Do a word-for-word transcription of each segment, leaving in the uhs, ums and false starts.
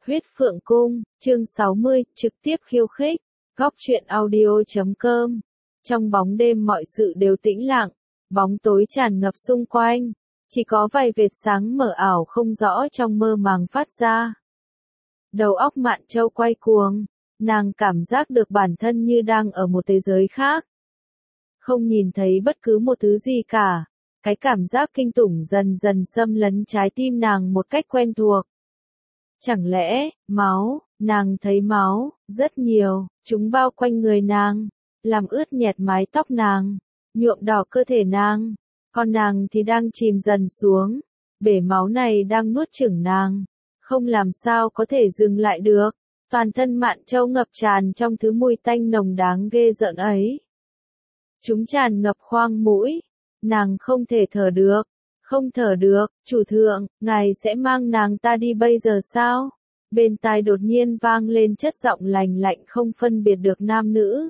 Huyết Phượng Cung, chương sáu mươi, trực tiếp khiêu khích, góc truyện audio chấm com. Trong bóng đêm mọi sự đều tĩnh lặng, bóng tối tràn ngập xung quanh, chỉ có vài vệt sáng mờ ảo không rõ trong mơ màng phát ra. Đầu óc Mạn Châu quay cuồng, nàng cảm giác được bản thân như đang ở một thế giới khác. Không nhìn thấy bất cứ một thứ gì cả, cái cảm giác kinh tủng dần dần xâm lấn trái tim nàng một cách quen thuộc. Chẳng lẽ, máu, nàng thấy máu, rất nhiều, chúng bao quanh người nàng, làm ướt nhẹt mái tóc nàng, nhuộm đỏ cơ thể nàng, còn nàng thì đang chìm dần xuống, bể máu này đang nuốt chửng nàng, không làm sao có thể dừng lại được, toàn thân Mạn Châu ngập tràn trong thứ mùi tanh nồng đáng ghê rợn ấy. Chúng tràn ngập khoang mũi, nàng không thể thở được. Không thở được, chủ thượng, ngài sẽ mang nàng ta đi bây giờ sao? Bên tai đột nhiên vang lên chất giọng lành lạnh không phân biệt được nam nữ.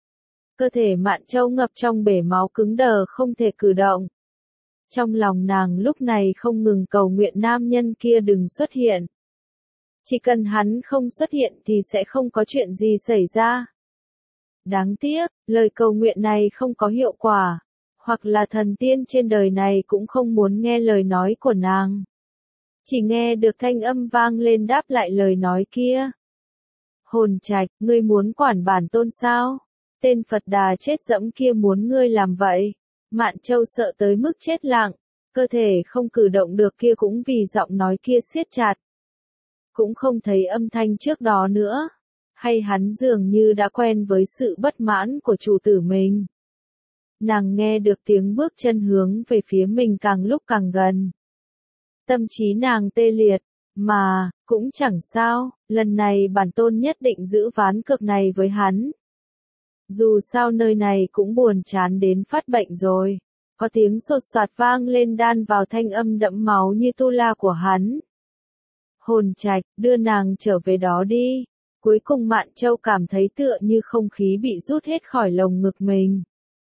Cơ thể Mạn Châu ngập trong bể máu cứng đờ không thể cử động. Trong lòng nàng lúc này không ngừng cầu nguyện nam nhân kia đừng xuất hiện. Chỉ cần hắn không xuất hiện thì sẽ không có chuyện gì xảy ra. Đáng tiếc, lời cầu nguyện này không có hiệu quả. Hoặc là thần tiên trên đời này cũng không muốn nghe lời nói của nàng. Chỉ nghe được thanh âm vang lên đáp lại lời nói kia. Hồn Trạch, ngươi muốn quản bản tôn sao? Tên Phật Đà chết dẫm kia muốn ngươi làm vậy. Mạn Châu sợ tới mức chết lặng, cơ thể không cử động được kia cũng vì giọng nói kia siết chặt. Cũng không thấy âm thanh trước đó nữa. Hay hắn dường như đã quen với sự bất mãn của chủ tử mình. Nàng nghe được tiếng bước chân hướng về phía mình càng lúc càng gần. Tâm trí nàng tê liệt, mà, cũng chẳng sao, lần này bản tôn nhất định giữ ván cược này với hắn. Dù sao nơi này cũng buồn chán đến phát bệnh rồi. Có tiếng sột soạt vang lên đan vào thanh âm đẫm máu như tu la của hắn. Hồn Trạch, đưa nàng trở về đó đi. Cuối cùng Mạn Châu cảm thấy tựa như không khí bị rút hết khỏi lồng ngực mình.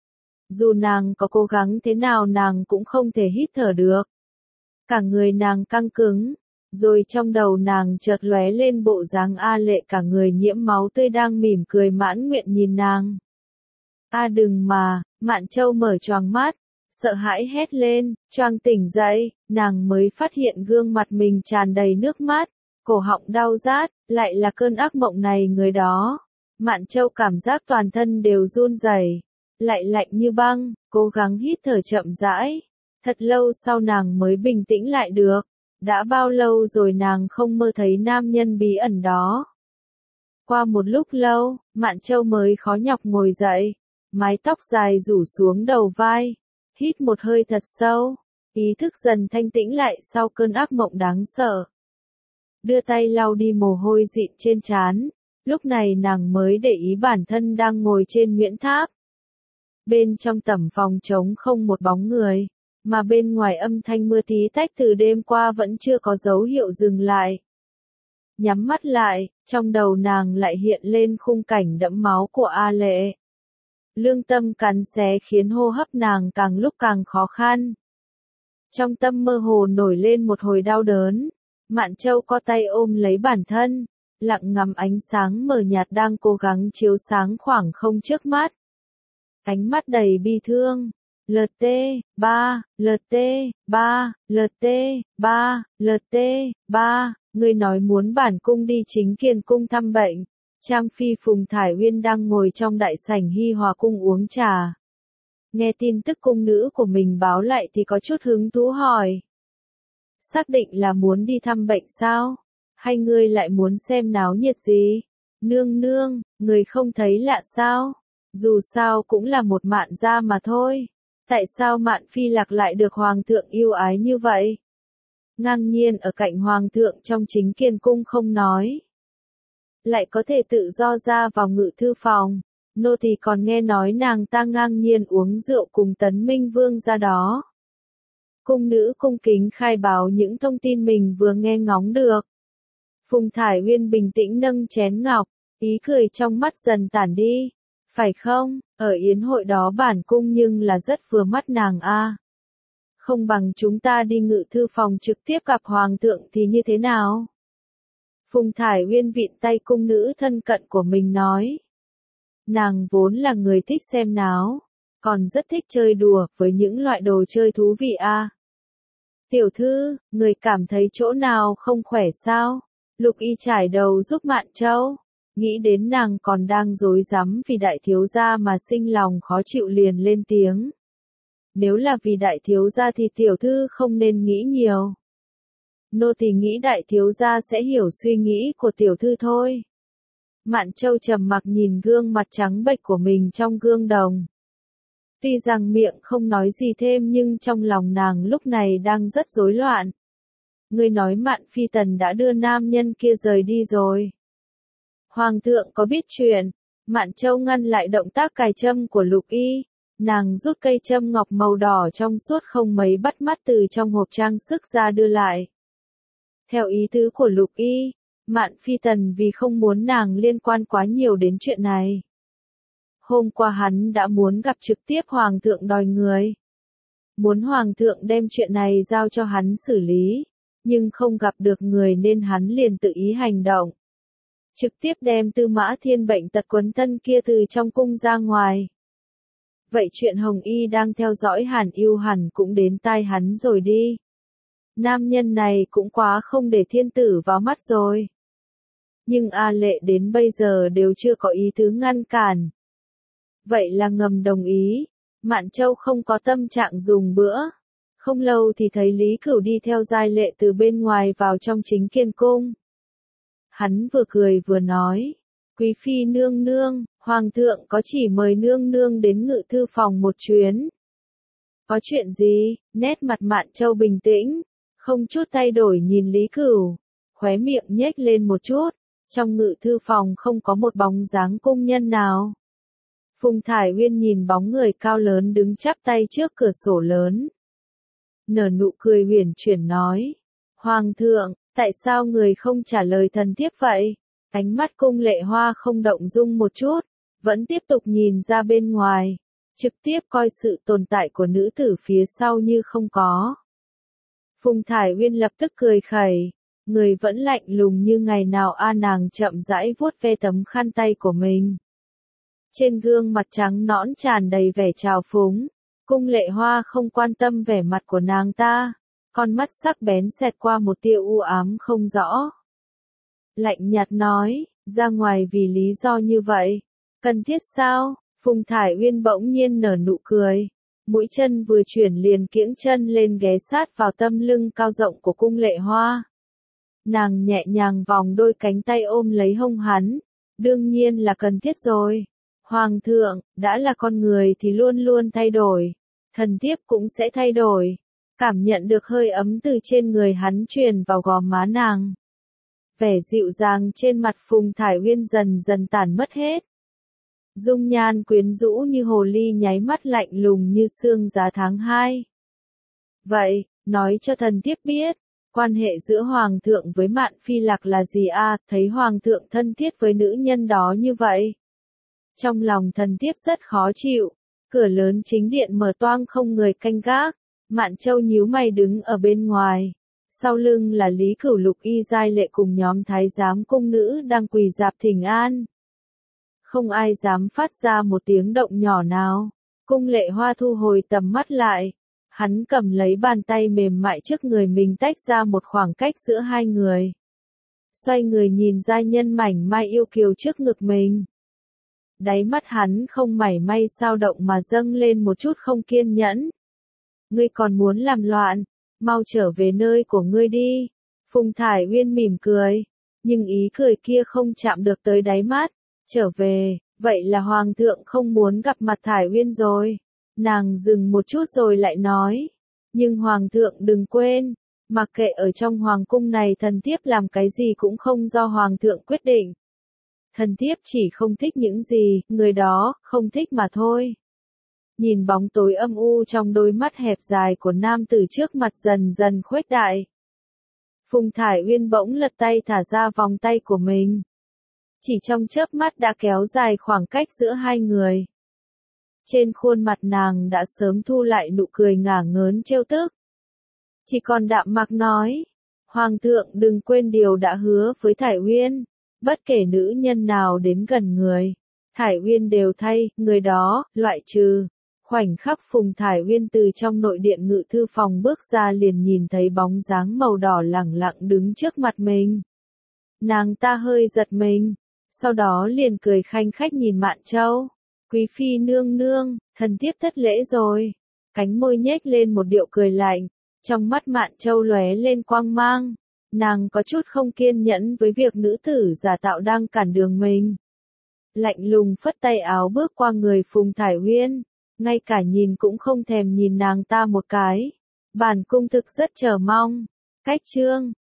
Dù nàng có cố gắng thế nào nàng cũng không thể hít thở được. Cả người nàng căng cứng, rồi trong đầu nàng chợt lóe lên bộ dáng A Lệ cả người nhiễm máu tươi đang mỉm cười mãn nguyện nhìn nàng. A đừng mà, Mạn Châu mở choàng mắt, sợ hãi hét lên, choàng tỉnh dậy, nàng mới phát hiện gương mặt mình tràn đầy nước mắt, cổ họng đau rát, lại là cơn ác mộng này người đó. Mạn Châu cảm giác toàn thân đều run rẩy. Lại lạnh như băng, cố gắng hít thở chậm rãi. Thật lâu sau nàng mới bình tĩnh lại được. Đã bao lâu rồi nàng không mơ thấy nam nhân bí ẩn đó. Qua một lúc lâu, Mạn Châu mới khó nhọc ngồi dậy. Mái tóc dài rủ xuống đầu vai. Hít một hơi thật sâu. Ý thức dần thanh tĩnh lại sau cơn ác mộng đáng sợ. Đưa tay lau đi mồ hôi dịn trên trán. Lúc này nàng mới để ý bản thân đang ngồi trên Nguyễn Tháp. Bên trong tẩm phòng trống không một bóng người, mà bên ngoài âm thanh mưa tí tách từ đêm qua vẫn chưa có dấu hiệu dừng lại. Nhắm mắt lại, trong đầu nàng lại hiện lên khung cảnh đẫm máu của A Lệ. Lương tâm cắn xé khiến hô hấp nàng càng lúc càng khó khăn. Trong tâm mơ hồ nổi lên một hồi đau đớn, Mạn Châu co tay ôm lấy bản thân, lặng ngắm ánh sáng mờ nhạt đang cố gắng chiếu sáng khoảng không trước mắt. Ánh mắt đầy bi thương. lờ tê, ba, lờ tê, ba, lờ tê, ba, lờ tê, ba, người nói muốn bản cung đi Chính Kiền cung thăm bệnh. Trang Phi Phùng Thải Uyên đang ngồi trong đại sảnh Hi Hòa cung uống trà. Nghe tin tức cung nữ của mình báo lại thì có chút hứng thú hỏi. Xác định là muốn đi thăm bệnh sao? Hay ngươi lại muốn xem náo nhiệt gì? Nương nương, người không thấy lạ sao? Dù sao cũng là một Mạn gia mà thôi. Tại sao Mạn Phi Lạc lại được Hoàng thượng yêu ái như vậy? Ngang nhiên ở cạnh Hoàng thượng trong Chính Kiền cung không nói. Lại có thể tự do ra vào ngự thư phòng. Nô tỳ còn nghe nói nàng ta ngang nhiên uống rượu cùng Tấn Minh Vương ra đó. Cung nữ cung kính khai báo những thông tin mình vừa nghe ngóng được. Phùng Thải Uyên bình tĩnh nâng chén ngọc, ý cười trong mắt dần tản đi. Phải không, ở yến hội đó bản cung nhưng là rất vừa mắt nàng a. Không bằng chúng ta đi ngự thư phòng trực tiếp gặp Hoàng thượng thì như thế nào? Phùng Thải Uyên vịn tay cung nữ thân cận của mình nói. Nàng vốn là người thích xem náo, còn rất thích chơi đùa với những loại đồ chơi thú vị a. Tiểu thư, người cảm thấy chỗ nào không khỏe sao? Lục Y trải đầu giúp Mạn Châu, nghĩ đến nàng còn đang rối rắm vì đại thiếu gia mà sinh lòng khó chịu liền lên tiếng. Nếu là vì đại thiếu gia thì tiểu thư không nên nghĩ nhiều. Nô tỳ nghĩ đại thiếu gia sẽ hiểu suy nghĩ của tiểu thư thôi. Mạn Châu trầm mặc nhìn gương mặt trắng bệch của mình trong gương đồng. Tuy rằng miệng không nói gì thêm nhưng trong lòng nàng lúc này đang rất rối loạn. Ngươi nói Mạn Phi Tần đã đưa nam nhân kia rời đi rồi. Hoàng thượng có biết chuyện? Mạn Châu ngăn lại động tác cài châm của Lục Y. Nàng rút cây châm ngọc màu đỏ trong suốt không mấy bắt mắt từ trong hộp trang sức ra đưa lại. Theo ý tứ của Lục Y, Mạn Phi Tần vì không muốn nàng liên quan quá nhiều đến chuyện này. Hôm qua hắn đã muốn gặp trực tiếp Hoàng thượng đòi người. Muốn Hoàng thượng đem chuyện này giao cho hắn xử lý, nhưng không gặp được người nên hắn liền tự ý hành động. Trực tiếp đem Tư Mã Thiên bệnh tật quấn thân kia từ trong cung ra ngoài. Vậy chuyện Hồng Y đang theo dõi Hàn Yêu hẳn cũng đến tai hắn rồi đi. Nam nhân này cũng quá không để thiên tử vào mắt rồi. Nhưng A Lệ đến bây giờ đều chưa có ý tứ ngăn cản. Vậy là ngầm đồng ý, Mạn Châu không có tâm trạng dùng bữa. Không lâu thì thấy Lý Cửu đi theo Giai Lệ từ bên ngoài vào trong chính kiên cung. Hắn vừa cười vừa nói, Quý phi nương nương, Hoàng thượng có chỉ mời nương nương đến ngự thư phòng một chuyến. Có chuyện gì? Nét mặt Mạn Châu bình tĩnh, không chút thay đổi nhìn Lý Cửu, khóe miệng nhếch lên một chút, trong ngự thư phòng không có một bóng dáng cung nhân nào. Phùng Thải Uyên nhìn bóng người cao lớn đứng chắp tay trước cửa sổ lớn. Nở nụ cười huyền chuyển nói, Hoàng thượng, tại sao người không trả lời thần thiếp vậy? Ánh mắt Cung Lệ Hoa không động dung một chút, vẫn tiếp tục nhìn ra bên ngoài, trực tiếp coi sự tồn tại của nữ tử phía sau như không có. Phùng Thải Uyên lập tức cười khẩy, người vẫn lạnh lùng như ngày nào a. Nàng chậm rãi vuốt ve tấm khăn tay của mình. Trên gương mặt trắng nõn tràn đầy vẻ trào phúng, Cung Lệ Hoa không quan tâm vẻ mặt của nàng ta, con mắt sắc bén xẹt qua một tia u ám không rõ. Lạnh nhạt nói, ra ngoài vì lý do như vậy, cần thiết sao? Phùng Thải Uyên bỗng nhiên nở nụ cười, mũi chân vừa chuyển liền kiễng chân lên ghé sát vào tâm lưng cao rộng của Cung Lệ Hoa. Nàng nhẹ nhàng vòng đôi cánh tay ôm lấy hông hắn, đương nhiên là cần thiết rồi. Hoàng thượng, đã là con người thì luôn luôn thay đổi, thần thiếp cũng sẽ thay đổi. Cảm nhận được hơi ấm từ trên người hắn truyền vào gò má nàng. Vẻ dịu dàng trên mặt Phùng Thải Uyên dần dần tản mất hết. Dung nhan quyến rũ như hồ ly nháy mắt lạnh lùng như sương giá tháng hai. Vậy, nói cho thần thiếp biết, quan hệ giữa Hoàng thượng với Mạn Phi Lạc là gì a? Thấy Hoàng thượng thân thiết với nữ nhân đó như vậy. Trong lòng thần thiếp rất khó chịu, cửa lớn chính điện mở toang không người canh gác, Mạn Châu nhíu mày đứng ở bên ngoài. Sau lưng là Lý Cửu Lục Y Giai Lệ cùng nhóm thái giám cung nữ đang quỳ dạp thỉnh an. Không ai dám phát ra một tiếng động nhỏ nào. Cung Lệ Hoa thu hồi tầm mắt lại. Hắn cầm lấy bàn tay mềm mại trước người mình tách ra một khoảng cách giữa hai người. Xoay người nhìn giai nhân mảnh mai yêu kiều trước ngực mình. Đáy mắt hắn không mảy may dao động mà dâng lên một chút không kiên nhẫn. Ngươi còn muốn làm loạn, mau trở về nơi của ngươi đi. Phùng Thải Uyên mỉm cười, nhưng ý cười kia không chạm được tới đáy mắt. Trở về, vậy là Hoàng thượng không muốn gặp mặt Thải Uyên rồi. Nàng dừng một chút rồi lại nói, nhưng Hoàng thượng đừng quên, mặc kệ ở trong Hoàng cung này thần thiếp làm cái gì cũng không do Hoàng thượng quyết định. Thần thiếp chỉ không thích những gì, người đó, không thích mà thôi. Nhìn bóng tối âm u trong đôi mắt hẹp dài của nam tử trước mặt dần dần khuếch đại. Phùng Thải Uyên bỗng lật tay thả ra vòng tay của mình. Chỉ trong chớp mắt đã kéo dài khoảng cách giữa hai người. Trên khuôn mặt nàng đã sớm thu lại nụ cười ngả ngớn trêu tức. Chỉ còn đạm mạc nói, Hoàng thượng đừng quên điều đã hứa với Thải Uyên, bất kể nữ nhân nào đến gần người, Thải Uyên đều thay, người đó, loại trừ. Khoảnh khắc Phùng Thải Uyên từ trong nội điện ngự thư phòng bước ra liền nhìn thấy bóng dáng màu đỏ lẳng lặng đứng trước mặt mình. Nàng ta hơi giật mình, sau đó liền cười khanh khách nhìn Mạn Châu. Quý phi nương nương, thần thiếp thất lễ rồi. Cánh môi nhếch lên một điệu cười lạnh, trong mắt Mạn Châu lóe lên quang mang. Nàng có chút không kiên nhẫn với việc nữ tử giả tạo đang cản đường mình. Lạnh lùng phất tay áo bước qua người Phùng Thải Uyên, ngay cả nhìn cũng không thèm nhìn nàng ta một cái. Bản cung thực rất chờ mong. Cách chương